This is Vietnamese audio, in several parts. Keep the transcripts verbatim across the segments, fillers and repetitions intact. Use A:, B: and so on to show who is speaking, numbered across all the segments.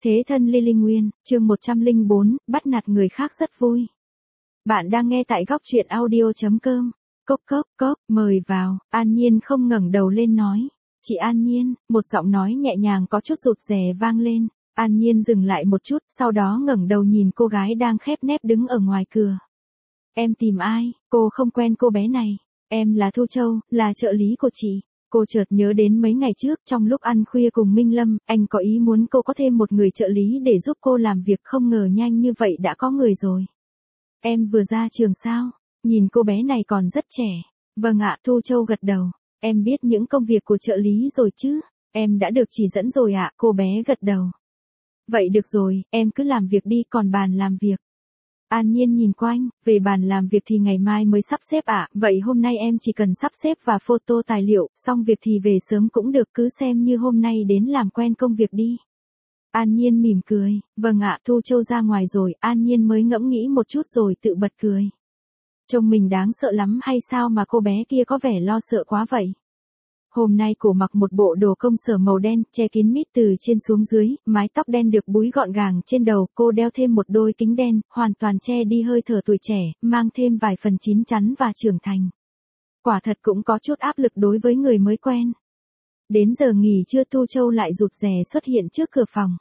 A: Thế thân Lily Nguyên, chương một trăm lẻ bốn, bắt nạt người khác rất vui. Bạn đang nghe tại góc truyện audio.com. Cốc cốc cốc, mời vào. An Nhiên không ngẩng đầu lên nói. Chị An Nhiên, một giọng nói nhẹ nhàng có chút rụt rè vang lên. An Nhiên dừng lại một chút, sau đó ngẩng đầu nhìn cô gái đang khép nép đứng ở ngoài cửa. Em tìm ai? Cô không quen cô bé này. Em là Thu Châu, là trợ lý của chị. Cô chợt nhớ đến mấy ngày trước trong lúc ăn khuya cùng Minh Lâm, anh có ý muốn cô có thêm một người trợ lý để giúp cô làm việc, không ngờ nhanh như vậy đã có người rồi. Em vừa ra trường sao? Nhìn cô bé này còn rất trẻ. Vâng ạ, Thu Châu gật đầu. Em biết những công việc của trợ lý rồi chứ? Em đã được chỉ dẫn rồi ạ, cô bé gật đầu. Vậy được rồi, em cứ làm việc đi, còn bàn làm việc. An Nhiên nhìn quanh, về bàn làm việc thì ngày mai mới sắp xếp ạ, à, vậy hôm nay em chỉ cần sắp xếp và photo tài liệu, xong việc thì về sớm cũng được, cứ xem như hôm nay đến làm quen công việc đi. An Nhiên mỉm cười, vâng ạ, Thu Châu ra ngoài rồi, An Nhiên mới ngẫm nghĩ một chút rồi tự bật cười. Trông mình đáng sợ lắm hay sao mà cô bé kia có vẻ lo sợ quá vậy? Hôm nay cô mặc một bộ đồ công sở màu đen, che kín mít từ trên xuống dưới, mái tóc đen được búi gọn gàng trên đầu, cô đeo thêm một đôi kính đen, hoàn toàn che đi hơi thở tuổi trẻ, mang thêm vài phần chín chắn và trưởng thành. Quả thật cũng có chút áp lực đối với người mới quen. Đến giờ nghỉ trưa Thu Châu lại rụt rè xuất hiện trước cửa phòng.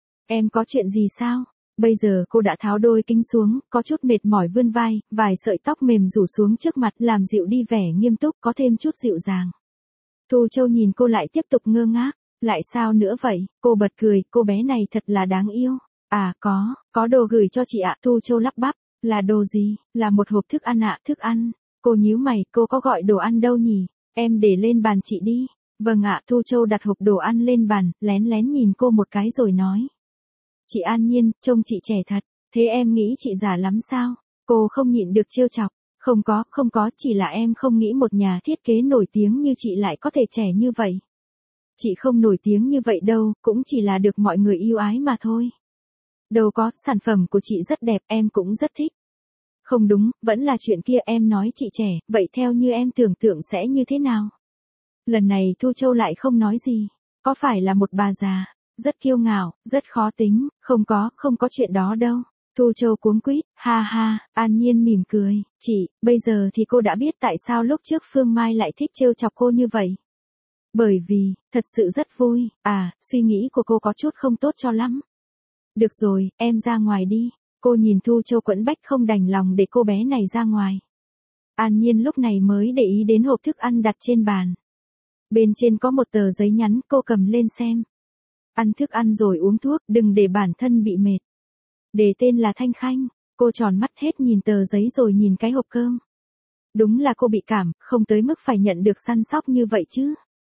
A: Em có chuyện gì sao? Bây giờ cô đã tháo đôi kính xuống, có chút mệt mỏi vươn vai, vài sợi tóc mềm rủ xuống trước mặt làm dịu đi vẻ nghiêm túc, có thêm chút dịu dàng. Thu Châu nhìn cô lại tiếp tục ngơ ngác, lại sao nữa vậy? Cô bật cười, cô bé này thật là đáng yêu. À có, có đồ gửi cho chị ạ, Thu Châu lắp bắp, là đồ gì? Là một hộp thức ăn ạ, thức ăn. Cô nhíu mày, cô có gọi đồ ăn đâu nhỉ? Em để lên bàn chị đi. Vâng ạ, Thu Châu đặt hộp đồ ăn lên bàn, lén lén nhìn cô một cái rồi nói. Chị An Nhiên, trông chị trẻ thật, thế em nghĩ chị già lắm sao? Cô không nhịn được trêu chọc. Không có, không có, chỉ là em không nghĩ một nhà thiết kế nổi tiếng như chị lại có thể trẻ như vậy. Chị không nổi tiếng như vậy đâu, cũng chỉ là được mọi người yêu ái mà thôi. Đâu có, sản phẩm của chị rất đẹp, em cũng rất thích. Không đúng, vẫn là chuyện kia, em nói chị trẻ, vậy theo như em tưởng tượng sẽ như thế nào? Lần này Thu Châu lại không nói gì. Có phải là một bà già, rất kiêu ngạo, rất khó tính? Không có, không có chuyện đó đâu. Thu Châu cuống quýt, ha ha, An Nhiên mỉm cười, chị, bây giờ thì cô đã biết tại sao lúc trước Phương Mai lại thích trêu chọc cô như vậy. Bởi vì, thật sự rất vui, à, suy nghĩ của cô có chút không tốt cho lắm. Được rồi, em ra ngoài đi. Cô nhìn Thu Châu quẫn bách không đành lòng để cô bé này ra ngoài. An Nhiên lúc này mới để ý đến hộp thức ăn đặt trên bàn. Bên trên có một tờ giấy nhắn, cô cầm lên xem. Ăn thức ăn rồi uống thuốc, đừng để bản thân bị mệt. Đề tên là Thanh Khanh, cô tròn mắt hết nhìn tờ giấy rồi nhìn cái hộp cơm. Đúng là cô bị cảm, không tới mức phải nhận được săn sóc như vậy chứ.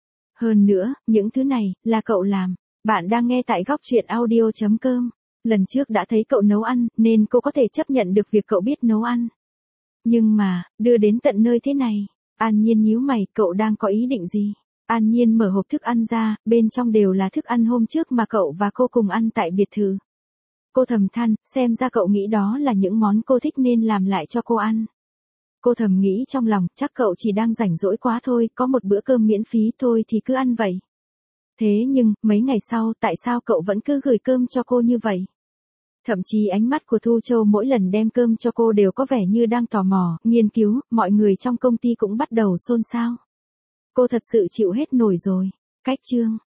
A: Hơn nữa, những thứ này, là cậu làm. Bạn đang nghe tại góc truyện audio.com. Lần trước đã thấy cậu nấu ăn, nên cô có thể chấp nhận được việc cậu biết nấu ăn. Nhưng mà, đưa đến tận nơi thế này, An Nhiên nhíu mày, cậu đang có ý định gì? An Nhiên mở hộp thức ăn ra, bên trong đều là thức ăn hôm trước mà cậu và cô cùng ăn tại biệt thự. Cô thầm than, xem ra cậu nghĩ đó là những món cô thích nên làm lại cho cô ăn. Cô thầm nghĩ trong lòng, chắc cậu chỉ đang rảnh rỗi quá thôi, có một bữa cơm miễn phí thôi thì cứ ăn vậy. Thế nhưng, mấy ngày sau, tại sao cậu vẫn cứ gửi cơm cho cô như vậy? Thậm chí ánh mắt của Thu Châu mỗi lần đem cơm cho cô đều có vẻ như đang tò mò, nghiên cứu, mọi người trong công ty cũng bắt đầu xôn xao. Cô thật sự chịu hết nổi rồi. Cách chương